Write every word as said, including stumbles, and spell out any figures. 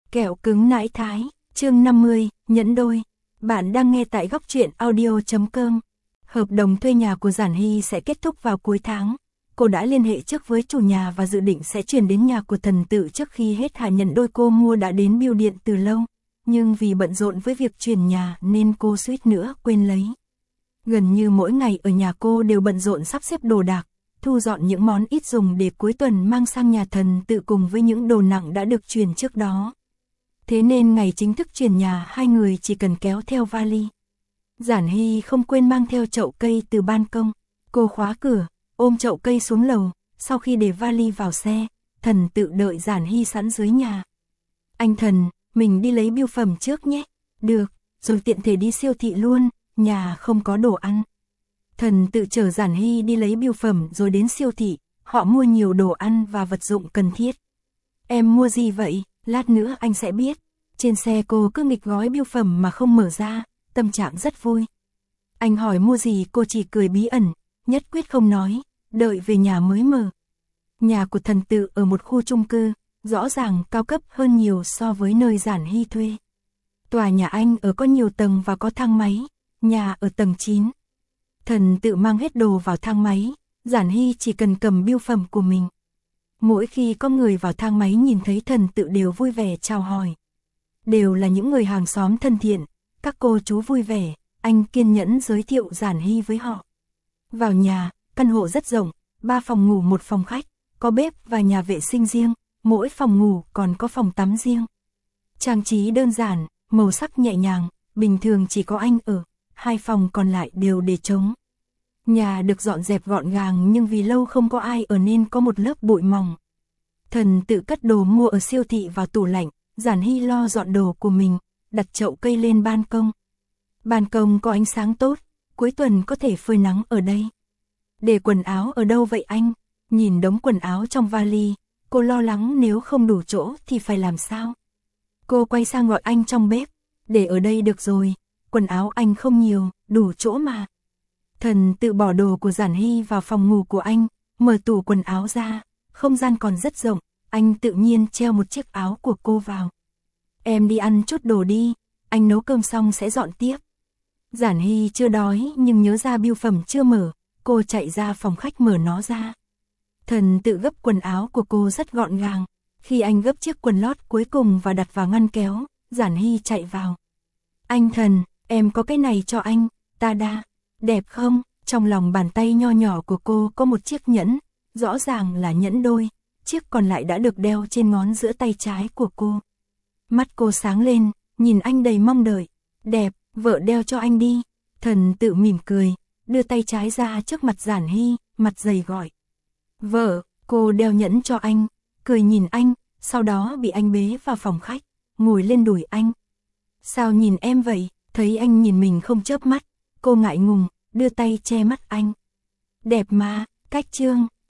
Kẹo cứng nãi thái, chương năm mươi, nhẫn đôi. Bạn đang nghe tại góc truyện audio chấm com. Hợp đồng thuê nhà của Giản Hy sẽ kết thúc vào cuối tháng. Cô đã liên hệ trước với chủ nhà và dự định sẽ chuyển đến nhà của Thần Tự trước khi hết hạn nhẫn đôi cô mua đã đến bưu điện từ lâu. Nhưng vì bận rộn với việc chuyển nhà nên cô suýt nữa quên lấy. Gần như mỗi ngày ở nhà cô đều bận rộn sắp xếp đồ đạc, thu dọn những món ít dùng để cuối tuần mang sang nhà Thần Tự cùng với những đồ nặng đã được chuyển trước đó. Thế nên ngày chính thức chuyển nhà hai người chỉ cần kéo theo vali. Giản Hy không quên mang theo chậu cây từ ban công. Cô khóa cửa, ôm chậu cây xuống lầu, sau khi để vali vào xe, Thần Tự đợi Giản Hy sẵn dưới nhà. Anh Thần, mình đi lấy bưu phẩm trước nhé. Được, rồi tiện thể đi siêu thị luôn, nhà không có đồ ăn. Thần Tự chở Giản Hy đi lấy bưu phẩm rồi đến siêu thị, họ mua nhiều đồ ăn và vật dụng cần thiết. Em mua gì vậy? Lát nữa anh sẽ biết. Trên xe cô cứ nghịch gói bưu phẩm mà không mở ra, tâm trạng rất vui. Anh hỏi mua gì cô chỉ cười bí ẩn, nhất quyết không nói, đợi về nhà mới mở. Nhà của Thần Tự ở một khu chung cư, rõ ràng cao cấp hơn nhiều so với nơi Giản Hy thuê. Tòa nhà anh ở có nhiều tầng và có thang máy, nhà ở tầng chín. Thần Tự mang hết đồ vào thang máy, Giản Hy chỉ cần cầm bưu phẩm của mình. Mỗi khi có người vào thang máy nhìn thấy Thần Tự đều vui vẻ chào hỏi. Đều là những người hàng xóm thân thiện, các cô chú vui vẻ, anh kiên nhẫn giới thiệu Giản Hy với họ. Vào nhà, căn hộ rất rộng, ba phòng ngủ một phòng khách, có bếp và nhà vệ sinh riêng, mỗi phòng ngủ còn có phòng tắm riêng. Trang trí đơn giản, màu sắc nhẹ nhàng, bình thường chỉ có anh ở, hai phòng còn lại đều để trống. Nhà được dọn dẹp gọn gàng nhưng vì lâu không có ai ở nên có một lớp bụi mỏng. Thần Tự cất đồ mua ở siêu thị vào tủ lạnh, Giản Hy lo dọn đồ của mình, đặt chậu cây lên ban công. Ban công có ánh sáng tốt, cuối tuần có thể phơi nắng ở đây. Để quần áo ở đâu vậy anh? Nhìn đống quần áo trong vali, cô lo lắng nếu không đủ chỗ thì phải làm sao? Cô quay sang gọi anh trong bếp, để ở đây được rồi, quần áo anh không nhiều, đủ chỗ mà. Thần Tự bỏ đồ của Giản Hy vào phòng ngủ của anh, mở tủ quần áo ra, không gian còn rất rộng, anh tự nhiên treo một chiếc áo của cô vào. Em đi ăn chút đồ đi, anh nấu cơm xong sẽ dọn tiếp. Giản Hy chưa đói nhưng nhớ ra bưu phẩm chưa mở, cô chạy ra phòng khách mở nó ra. Thần Tự gấp quần áo của cô rất gọn gàng, khi anh gấp chiếc quần lót cuối cùng và đặt vào ngăn kéo, Giản Hy chạy vào. Anh Thần, em có cái này cho anh, ta đa, đẹp không? Trong lòng bàn tay nho nhỏ của cô có một chiếc nhẫn, rõ ràng là nhẫn đôi, chiếc còn lại đã được đeo trên ngón giữa tay trái của cô. Mắt cô sáng lên, nhìn anh đầy mong đợi. Đẹp, vợ đeo cho anh đi. Thần Tự mỉm cười, đưa tay trái ra trước mặt Giản Hy, mặt dày gọi. Vợ, cô đeo nhẫn cho anh, cười nhìn anh, sau đó bị anh bế vào phòng khách, ngồi lên đùi anh. Sao nhìn em vậy? Thấy anh nhìn mình không chớp mắt, cô ngại ngùng, đưa tay che mắt anh. Đẹp mà, cách chương.